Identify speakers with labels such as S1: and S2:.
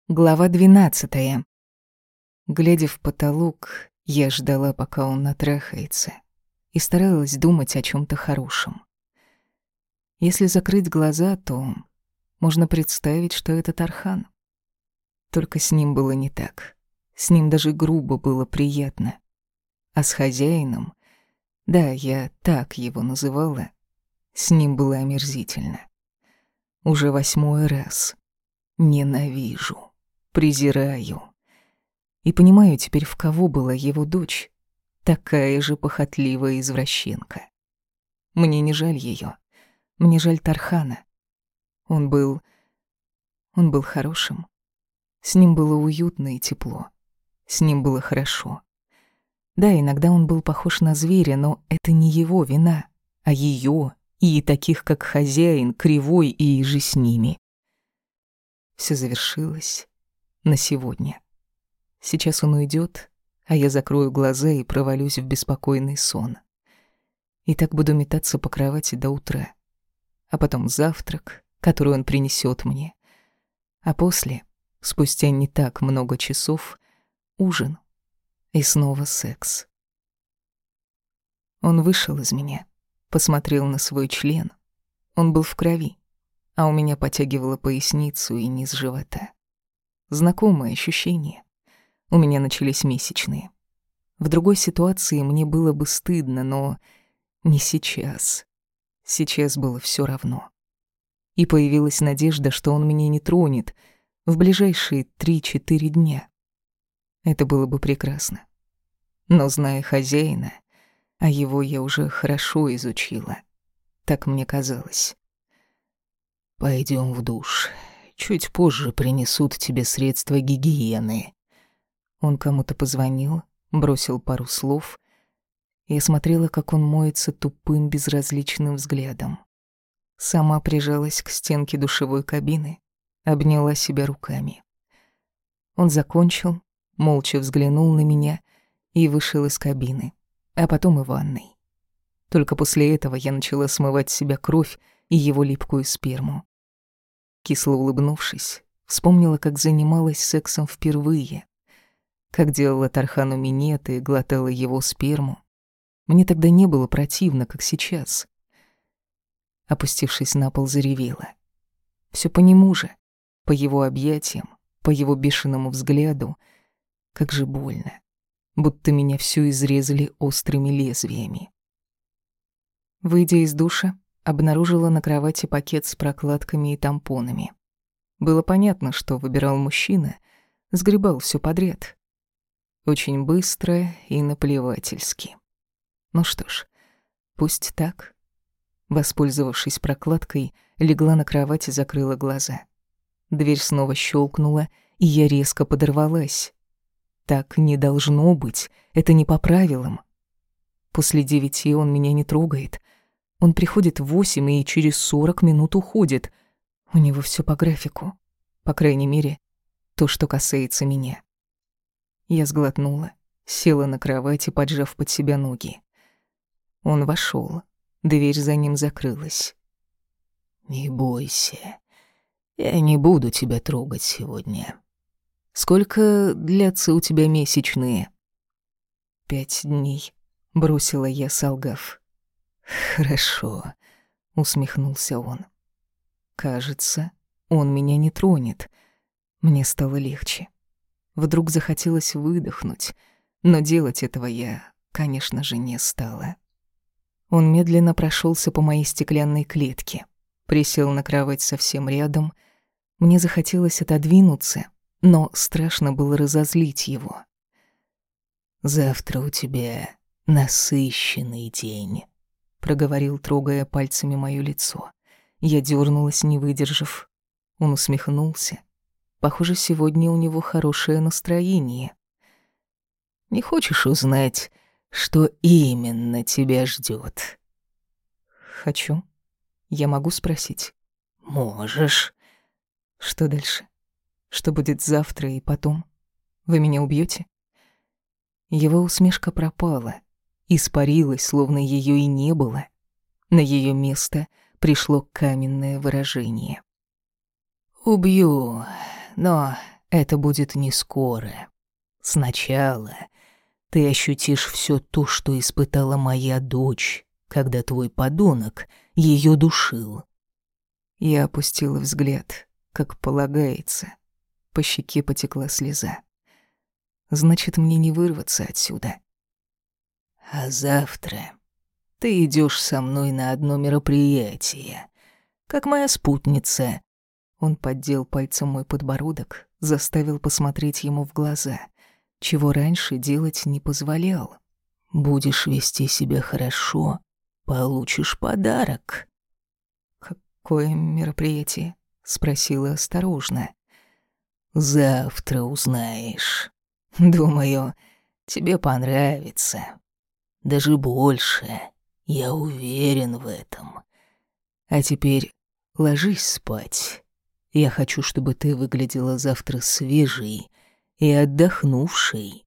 S1: Глава 12. Глядя в потолок, я ждала, пока он натрахается, и старалась думать о чем то хорошем. Если закрыть глаза, то можно представить, что это Тархан. Только с ним было не так. С ним даже грубо было приятно. А с хозяином, да, я так его называла, с ним было омерзительно. Уже 8-й раз. Ненавижу. Презираю. И понимаю теперь, в кого была его дочь. Такая же похотливая извращенка. Мне не жаль ее. Мне жаль Тархана. Он был хорошим. С ним было уютно и тепло. С ним было хорошо. Да, иногда он был похож на зверя, но это не его вина, а ее и таких, как хозяин, кривой и же с ними. Все завершилось. На сегодня. Сейчас он уйдет, а я закрою глаза и провалюсь в беспокойный сон. И так буду метаться по кровати до утра. А потом завтрак, который он принесет мне. А после, спустя не так много часов, ужин. И снова секс. Он вышел из меня, посмотрел на свой член. Он был в крови, а у меня потягивало поясницу и низ живота. Знакомое ощущение. У меня начались месячные. В другой ситуации мне было бы стыдно, но не сейчас. Сейчас было все равно. И появилась надежда, что он меня не тронет в ближайшие 3-4 дня. Это было бы прекрасно. Но, зная хозяина, а его я уже хорошо изучила, так мне казалось. «Пойдем в душ. Чуть позже принесут тебе средства гигиены». Он кому-то позвонил, бросил пару слов. Я смотрела, как он моется тупым, безразличным взглядом. Сама прижалась к стенке душевой кабины, обняла себя руками. Он закончил, молча взглянул на меня и вышел из кабины, а потом и ванной. Только после этого я начала смывать с себя кровь и его липкую сперму. Кисло улыбнувшись, вспомнила, как занималась сексом впервые, как делала Тархану минеты и глотала его сперму. Мне тогда не было противно, как сейчас. Опустившись на пол, заревела. Всё по нему же, по его объятиям, по его бешеному взгляду. Как же больно, будто меня всю изрезали острыми лезвиями. Выйдя из душа, обнаружила на кровати пакет с прокладками и тампонами. Было понятно, что выбирал мужчина, сгребал всё подряд. Очень быстро и наплевательски. Ну что ж, пусть так. Воспользовавшись прокладкой, легла на кровать и закрыла глаза. Дверь снова щелкнула, и я резко подорвалась. Так не должно быть, это не по правилам. После 9 он меня не трогает. Он приходит в 8 и через 40 минут уходит. У него всё по графику. По крайней мере, то, что касается меня. Я сглотнула, села на кровати, поджав под себя ноги. Он вошёл. Дверь за ним закрылась. «Не бойся. Я не буду тебя трогать сегодня. Сколько длятся у тебя месячные?» 5 дней», — бросила я, солгав. «Хорошо», — усмехнулся он. «Кажется, он меня не тронет». Мне стало легче. Вдруг захотелось выдохнуть, но делать этого я, конечно же, не стала. Он медленно прошелся по моей стеклянной клетке, присел на кровать совсем рядом. Мне захотелось отодвинуться, но страшно было разозлить его. «Завтра у тебя насыщенный день», — проговорил, трогая пальцами моё лицо. Я дёрнулась, не выдержав. Он усмехнулся. Похоже, сегодня у него хорошее настроение. «Не хочешь узнать, что именно тебя ждёт?» «Хочу. Я могу спросить?» «Можешь». «Что дальше? Что будет завтра и потом? Вы меня убьёте?» Его усмешка пропала, испарилась, словно её и не было. На её место пришло каменное выражение. «Убью, но
S2: Это будет не скоро. Сначала ты ощутишь все то, что испытала моя дочь, когда твой подонок ее душил.
S1: Я опустила взгляд, как полагается. По щеке потекла слеза. Значит, мне не вырваться отсюда.
S2: А завтра ты идешь со мной на одно мероприятие, как моя спутница.
S1: Он поддел пальцем мой подбородок, заставил посмотреть ему в глаза, чего раньше делать не позволял.
S2: Будешь вести себя хорошо, получишь подарок.
S1: «Какое мероприятие?» — спросила осторожно.
S2: Завтра узнаешь. Думаю, тебе понравится. Даже больше, я уверен в этом. А теперь ложись спать. Я хочу, чтобы ты выглядела завтра свежей и отдохнувшей.